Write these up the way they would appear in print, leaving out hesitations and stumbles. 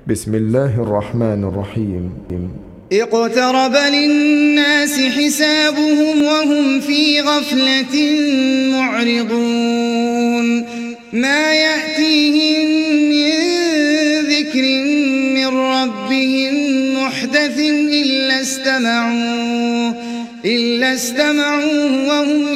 بسم الله الرحمن الرحيم. اقترب للناس حسابهم وهم في غفلة معرضون ما يأتيهم من ذكر من ربهم محدث إلا استمعوه وهم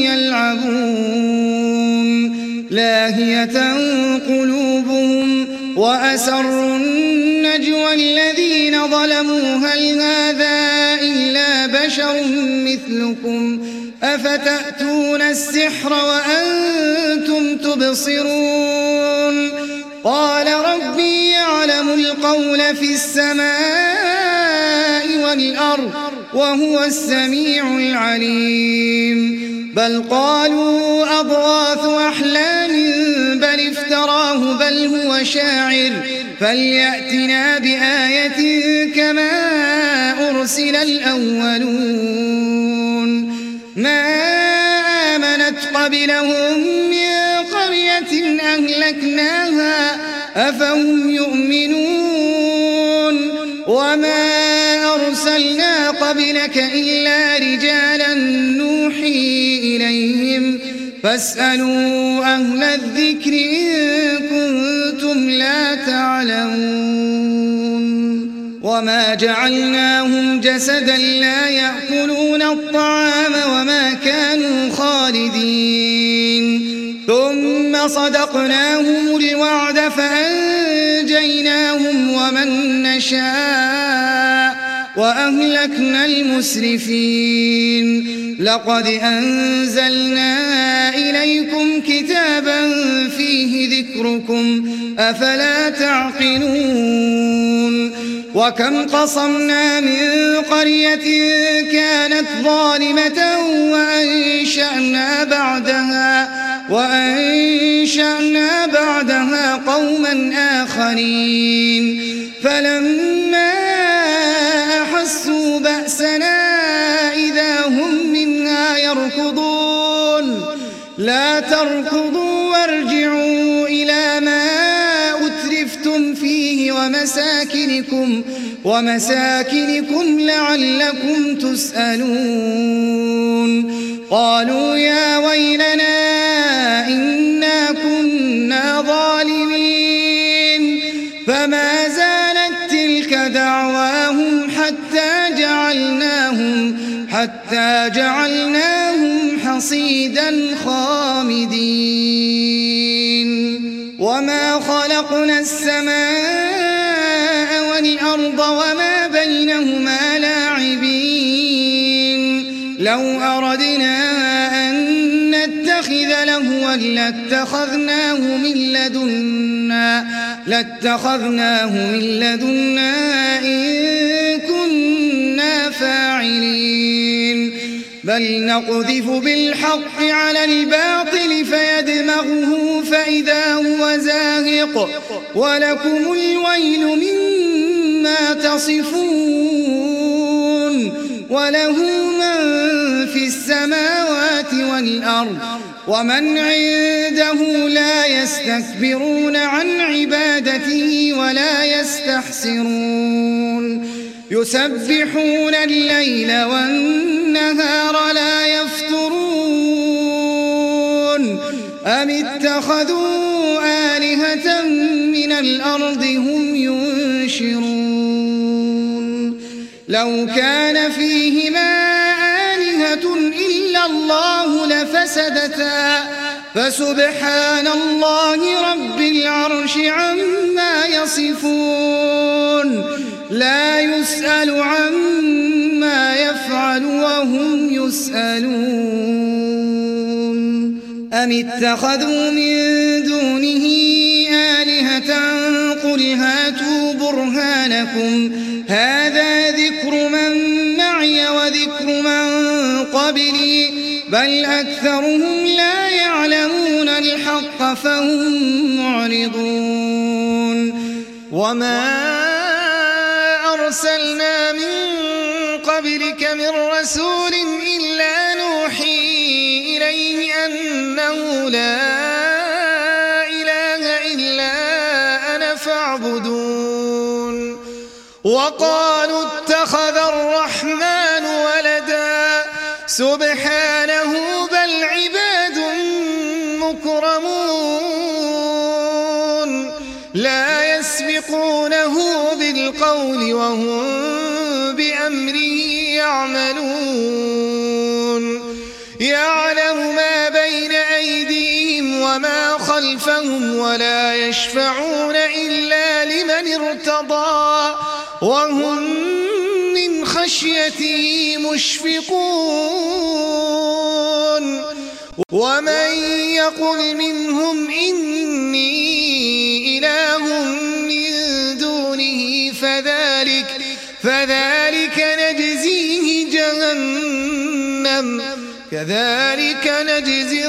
يلعبون لاهية قلوبهم وأسروا النجوى الذين ظلموا هل هذا إلا بشر مثلكم أفتأتون السحر وأنتم تبصرون قال ربي يعلم القول في السماء والأرض وهو السميع العليم بل قالوا أضغاث أحلام بل افتراه بل هو شاعر فليأتنا بآية كما أرسل الأولون ما آمنت قبلهم من قرية أهلكناها أفهم يؤمنون وما أرسلنا قبلك إلا رجالا نوحي إليهم فاسألوا أهل الذكر إن كنتم لا تعلمون وما جعلناهم جسدا لا يأكلون الطعام وما كانوا خالدين ثم صدقناهم الوعد فأنجيناهم ومن نشاء وأهلكنا المسرفين لقد أنزلنا إليكم كتابا فيه ذكركم أفلا تعقلون وكم قصمنا من قرية كانت ظالمة وأنشأنا بعدها قوما آخرين فلما أحسوا بأسنا إذا هم منها يركضون لا تركضوا وارجعوا إلى ما أترفتم فيه ومساكنكم لعلكم تسألون قالوا يا ويلنا إنا كنا ظالمين فما زالت تلك دعواهم حتى جعلناهم حصيدا خامدين وما خلقنا السماء والأرض وما بينهما لاعبين لو أردنا أن نتخذ لهوا لاتخذناه من لدنا إن كنا فاعلين بل نقذف بالحق على الباطل فيدمغه فإذا هو زاهق ولكم الويل مما تصفون وله من في السماوات والأرض ومن عنده لا يستكبرون عن عبادته ولا يستحسرون يسبحون الليل والنهار لا يفترون أم اتخذوا آلهة من الأرض هم ينشرون لو كان فيهما آلهة إلا الله لفسدتا فسبحان الله رب العرش عما يصفون لا يسأل عما يفعل وهم يسألون أم اتخذوا من دونه آلهة قل هاتوا برهانكم هذا ذكر من معي وذكر من قبلي بل أكثرهم لا يعلمون الحق فهم معرضون وما أرسلنا من قبلك من رسول إلا نوحي إليه أنه لا إله إلا أنا فاعبدون وقالوا اتخذ الرحمن ولدا سبحانه بل عباد مكرمون لا يسبقونه بالقول وهم بأمره يعملون يعلم ما بين أيديهم وما خلفهم ولا يشفعون إلا لمن ارتضى وهم من خشيته مشفقون ومن يقل منهم إني إله من دونه فذلك نجزيه جهنم كذلك نجزي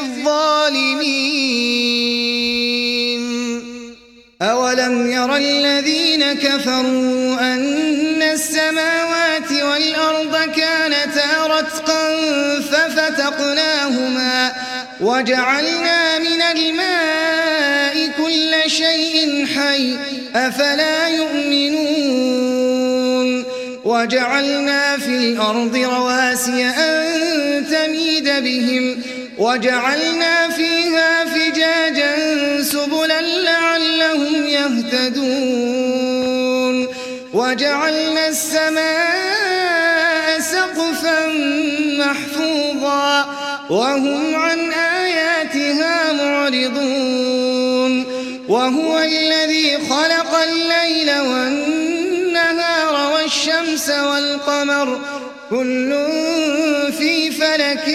الظالمين أولم ير الذين كفروا أن السماوات والأرض كانتا رتقا ففتقناهما وجعلنا من الماء كل شيء حي أفلا يؤمنون وجعلنا في الأرض رواسي أن تميد بهم وجعلنا فيها فجاجا سبلا لعلهم يهتدون وجعلنا السماء سقفا محفوظا وهم عن آياتها معرضون وهو الذي خلق الليل والنهار والشمس والقمر كل في فلك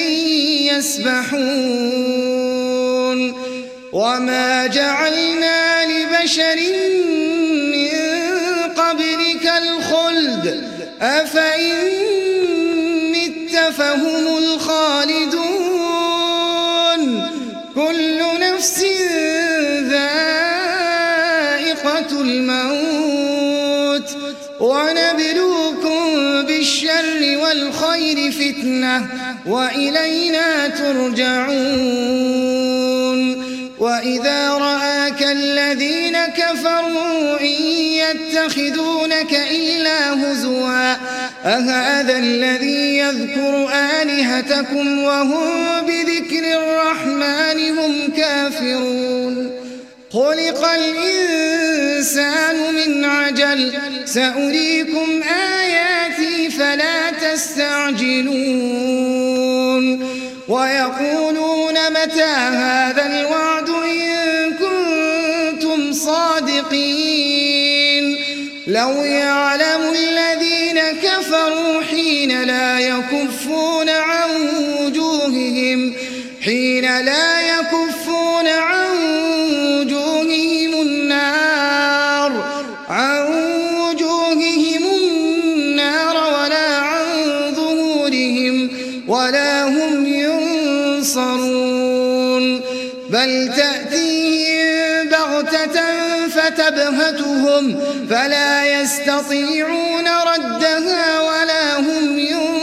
يسبحون وما جعلنا لبشر من قبلك الخلد أفإن مت فهم الخالدون كل نفس ذائقة الموت ونبلوكم بالشر والخير فتنة وإلينا ترجعون وإذا رآك الذين كفروا إن يتخذونك إلا هزوا أهذا الذي يذكر آلهتكم وهم بذكر الرحمن هم كافرون خلق الإنسان من عجل سأريكم آياتي فلا تستعجلون ويقولون متى هذا الوعد إن كنتم صادقين لو يعلم الذين كفروا حين لا يكفون عن وجوههم النار ولا عن ظهورهم ولا هم ينصرون بل تأتيهم بغتة فتبهتهم فلا يستطيعون ردها ولا هم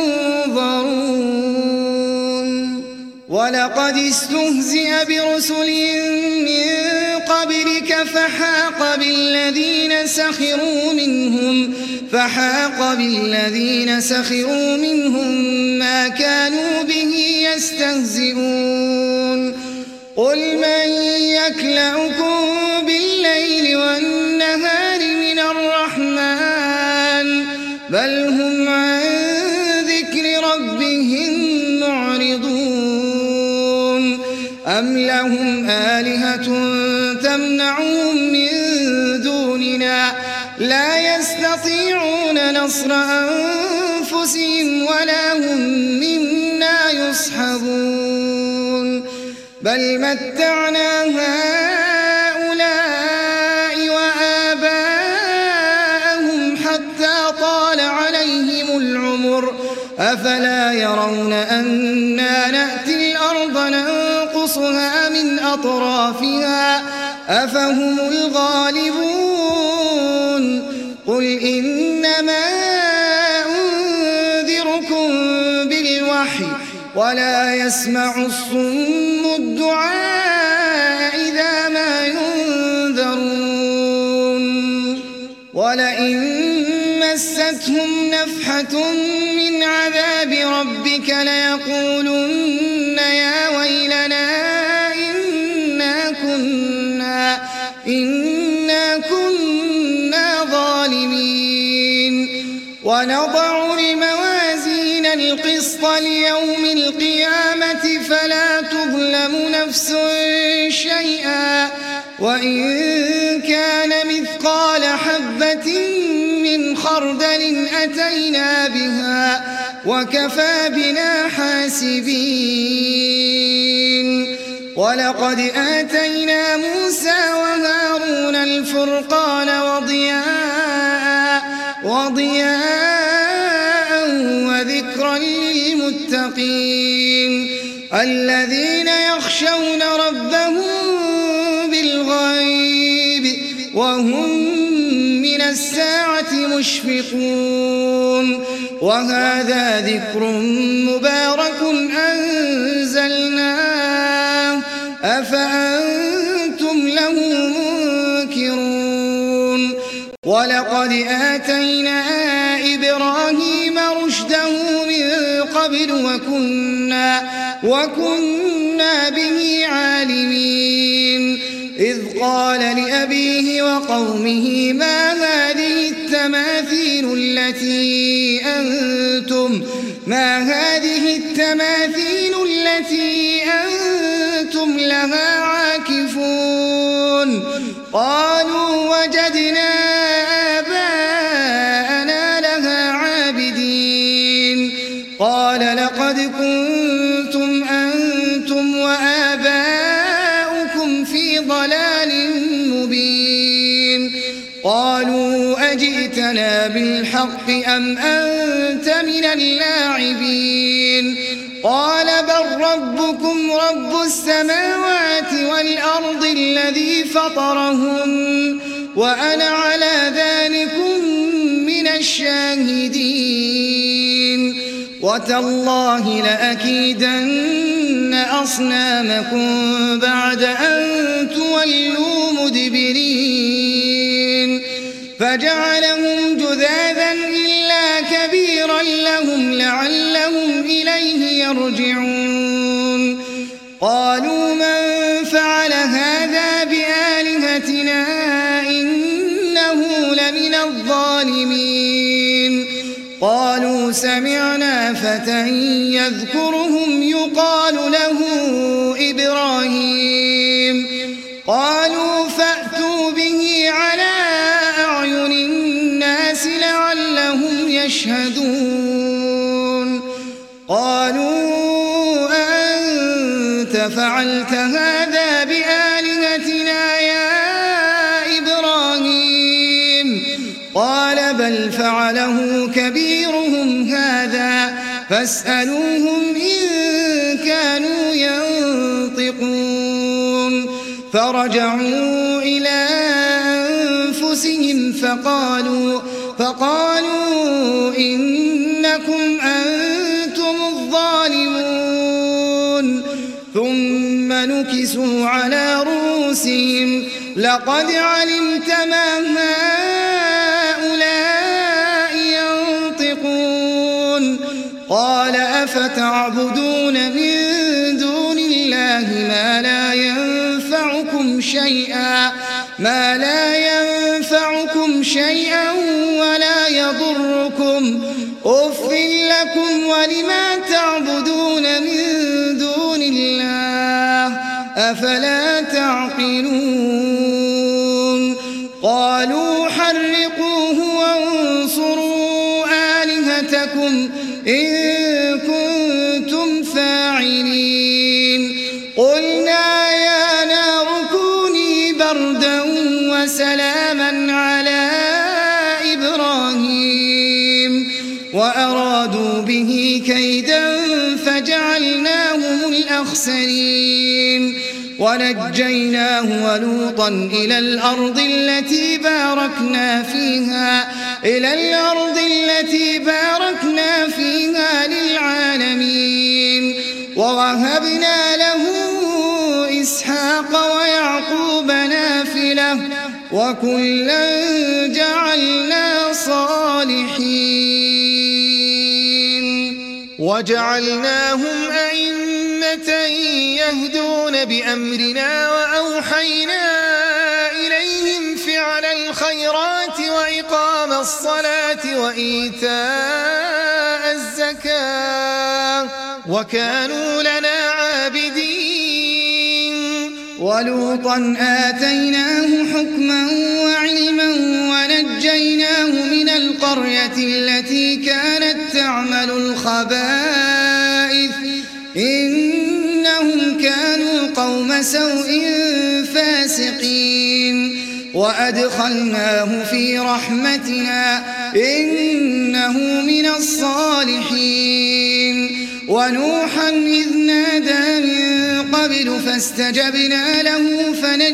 ينظرون ولقد استهزئ برسل من قبلك فحاق بالذين سخروا منهم ما كانوا به يستهزئون قل من يكلؤكم بالليل والنهار من الرحمن بل هم عن ذكر ربهم معرضون أم لهم آلهة تمنعهم من دوننا لا يستطيعون نصر أنفسهم ولا هم منا يصحبون بل متعنا هؤلاء وآباءهم حتى طال عليهم العمر أفلا يرون أنا نأتي الأرض ننقصها من أطرافها أفهم الغالبون قل إنما أنذركم بالوحي ولا يسمع الصم الدعاء إذا ما ينذرون ولئن مستهم نفحة من عذاب ربك ليقولن يا ويلنا إنا كنا ظالمين. ونضع الموازين القسط ليوم القيامة فلا تظلم نفس شيئا وإن كان مثقال حبة من خردل أتينا بها وكفى بنا حاسبين. ولقد آتينا موسى وهارون الفرقان وضياء وذكرا للمتقين الذين يخشون ربهم بالغيب وهم من الساعة مشفقون. وهذا ذكر مبارك أنزلناه أفأنتم له منكرون. ولقد آتينا إبراهيم رشده من قبل وكنا به عالمين. إذ قال لأبيه وقومه ما هذه التماثيل التي أنتم لها عاكفون. قالوا وجدنا آباءنا لها عابدين. قال لقد كنتم أنتم وآباؤكم في ضلال مبين. قالوا أجئتنا بالحق أم أنت من اللاعبين. قال بل ربكم رب السماوات والأرض الذي فطرهن وأنا على ذلكم من الشاهدين. وتالله لأكيدن أصنامكم بعد أن تولوا مدبرين. فجعلهم جذاذا إلا كبيرا لهم لعلهم إليه يرجعون. قالوا من فعل هذا بآلهتنا إنه لمن الظالمين. قالوا سمعنا فتى يذكرهم يقال له إبراهيم. قالوا فأتوا به على أعين الناس لعلهم يشهدون. قالوا أنت فعلت هذا بآلهتنا يا إبراهيم. قال بل فعله كبيرهم هذا فاسألوهم إن كانوا ينطقون. فرجعوا إلى أنفسهم فقالوا إنكم أنتم الظالمون. ثم نكسوا على رؤوسهم لقد علمت ما هؤلاء ينطقون. قال أفتعبدون من دون الله ما لا ينفعكم شيئا ولا يضركم. أف لكم ولما تعبدون من دون الله أفلا تعقلون. قالوا حرقوه وانصروا آلهتكم إن كنتم فاعلين. قلنا يا نار كوني بردا وسلاما على إبراهيم وأرادوا به كيدا فجعلناهم الأخسرين. ونجيناه ولوطا إلى الأرض التي باركنا فيها للعالمين. ووهبنا له إسحاق ويعقوب نافلة وكلا جعلنا صالحين. وجعلناهم أئمة يهدون بأمرنا وأوحينا إليهم فعل الخيرات وإقام الصلاة وإيتاء الزكاة وكانوا لنا عابدين. ولوطا آتيناه حكما وعلما ونجيناه من القرية التي كانت تعمل الخبائث إنهم كانوا قوم سوء فاسقين. وأدخلناه في رحمتنا إنه من الصالحين. ونوحا إذ نادى من قبل فاستجبنا له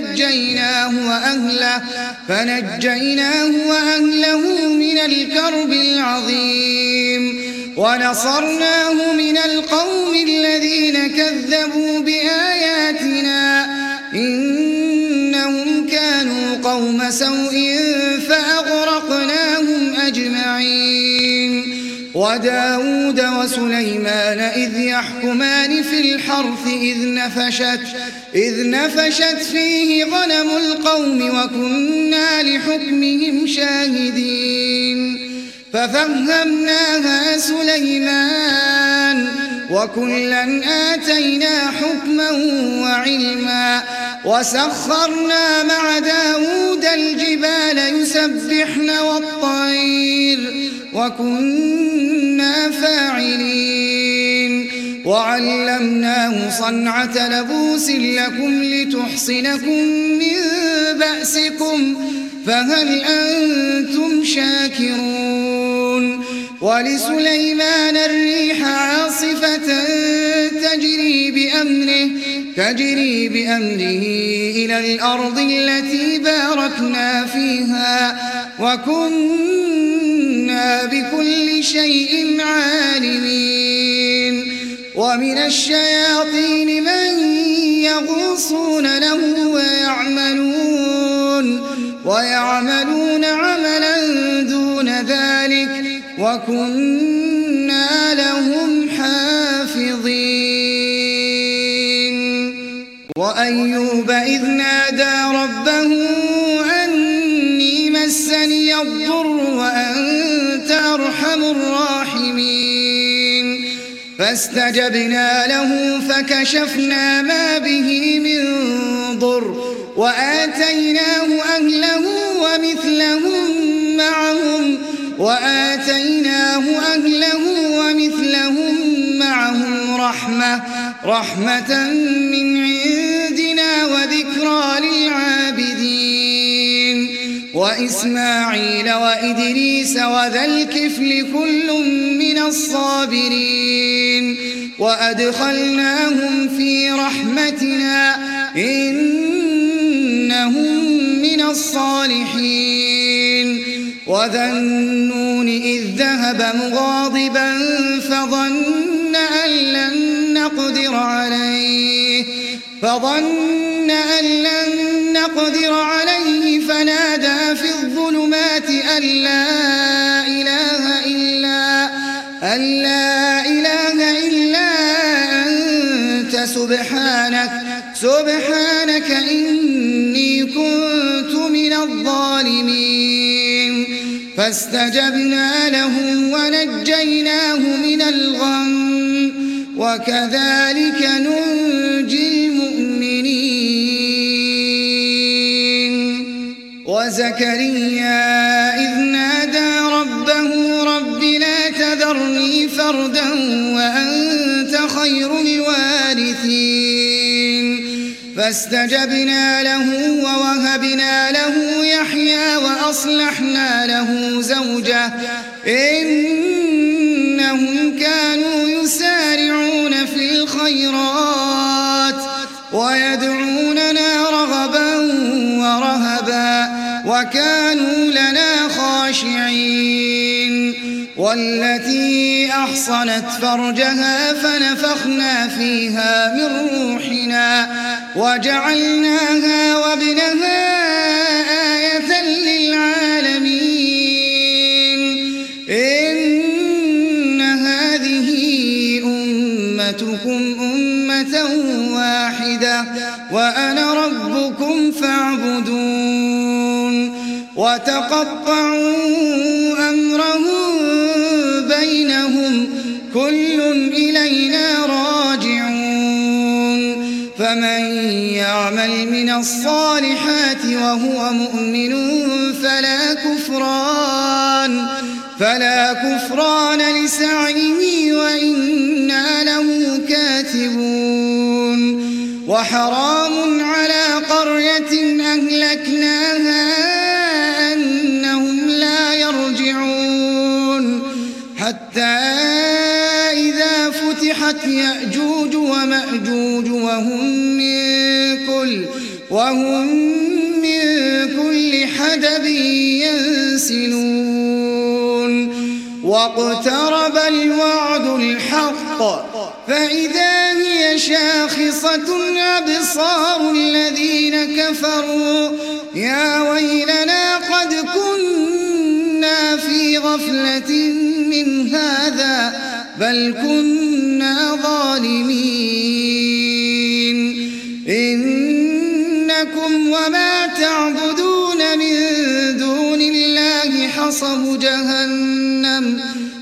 فنجيناه وأهله من الكرب العظيم. ونصرناه من القوم الذين كذبوا بآياتنا إنهم كانوا قوم سوء فأغرقناهم أجمعين. وداود وسليمان إذ يحكمان في الحرث إذ نفشت فيه غنم القوم وكنا لحكمهم شاهدين. ففهمناها سليمان وكلا آتينا حكما وعلما. وسخرنا مع داود الجبال يسبحن والطير وكنا فاعلين. وعلمناه صنعة لبوس لكم لتحصنكم من بأسكم فهل أنتم شاكرون. ولسليمان الريح عاصفة تجري بأمره إلى الأرض التي باركنا فيها وكنا بكل شيء عالمين. ومن الشياطين من يغوصون له ويعملون عملا دون ذلك وكنا لهم حافظين. وأيوب إذ نادى ربه أني مسني الضر وأنت أرحم الراحمين. فاستجبنا له فكشفنا ما به من ضر وآتيناه أهله ومثلهم معهم رحمة من عندنا وذكرى للعابدين. وإسماعيل وإدريس وذا الكفل كل من الصابرين. وأدخلناهم في رحمتنا إنهم من الصالحين. وذا النون إذ ذهب مغاضبا فظن أن لن نقدر عليه فنادى في الظلمات أن لا إله إلا أنت سبحانك إني كنت من الظالمين. فاستجبنا له ونجيناه من الغم وكذلك ننجي المؤمنين. وزكريا إذ نادى ربه رب لا تذرني فردا وأنت خير الوارثين. فاستجبنا له ووهبنا له يحيى وأصلحنا له زوجه إنهم كانوا يسارعون في الخيرات ويدعوننا رغبا ورهبا وكانوا لنا خاشعين. والتي أحصنت فرجها فنفخنا فيها من روحنا وجعلناها وابنها آية للعالمين. إن هذه وتقطعوا أمرهم بينهم كل إلينا راجعون فمن يعمل من الصالحات وهو مؤمن فلا كفران لسعيه وإنا له كاتبون وحرام على قرية أهلكناها أنهم لا يرجعون حتى إذا فتحت يأجوج ومأجوج وهم من كل حدب ينسلون واقترب الوعد الحق فإذا هي شاخصة أبصار الذين كفروا يا ويلنا قد كنا في غفلة من هذا بل كنا ظالمين إنكم وما تعبدون من دون الله حصب جهنم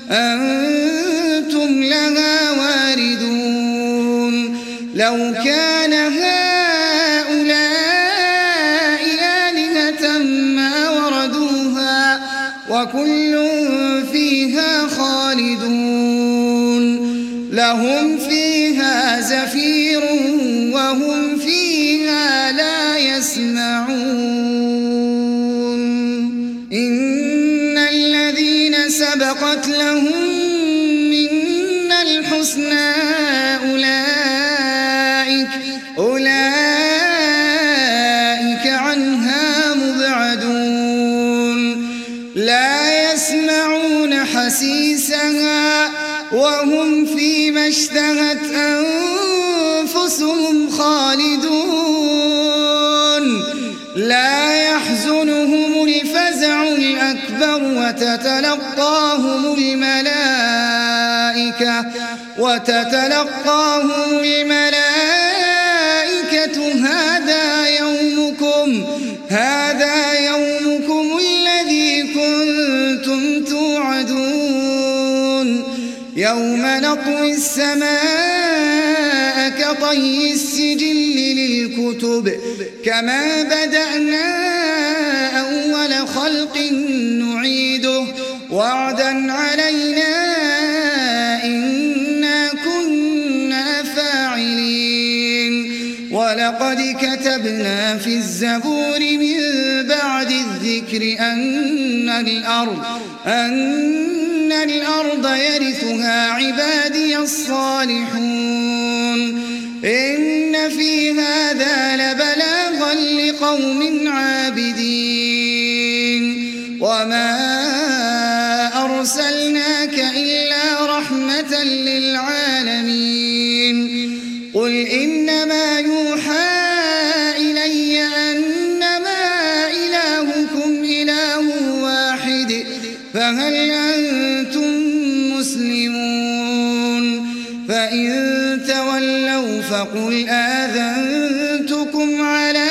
أنتم لها واردون لو كان هؤلاء آلهة ما وردوها وكل فيها خالدون لهم فيها زفير وهم فيها لا يسمعون إن الذين سبقت لهم منا الحسنى أولئك عنها مبعدون لا يسمعون حسيسها وهم فيما اشتهت أنفسهم خالدون لا يحزنهم الفزع الأكبر وتتلقاهم الملائكة هذا يومكم الذي كنتم توعدون يوم نطوي السماء كطي السجل للكتب كما بدأنا أول خلق نعيده وعدا علينا إنا كنا فاعلين ولقد كتبنا في الزبور من بعد الذكر أن الأرض يرثها عبادي الصالحون إن في هذا لبلاغا لقوم عابدين وما أرسلناك إلا رحمة للعالمين قل إنما يوحى إلي أنما إلهكم إله واحد فهل أنتم مسلمون فإن تولوا فقل آذنتكم على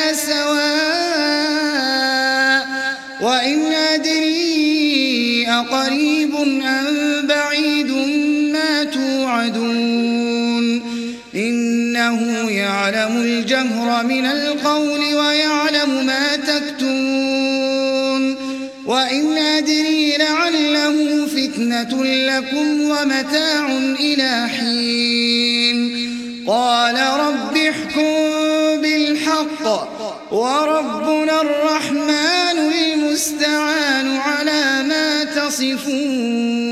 سواء وإن أدري أقريب أم بعيد ما توعدون إنه يعلم الجهر من القول ويعلم ما تكتمون وإن أدري لعله فتنة لكم ومتاع إلى حين قال رب احكم بالحق وربنا الرحمن المستعان على ما تصفون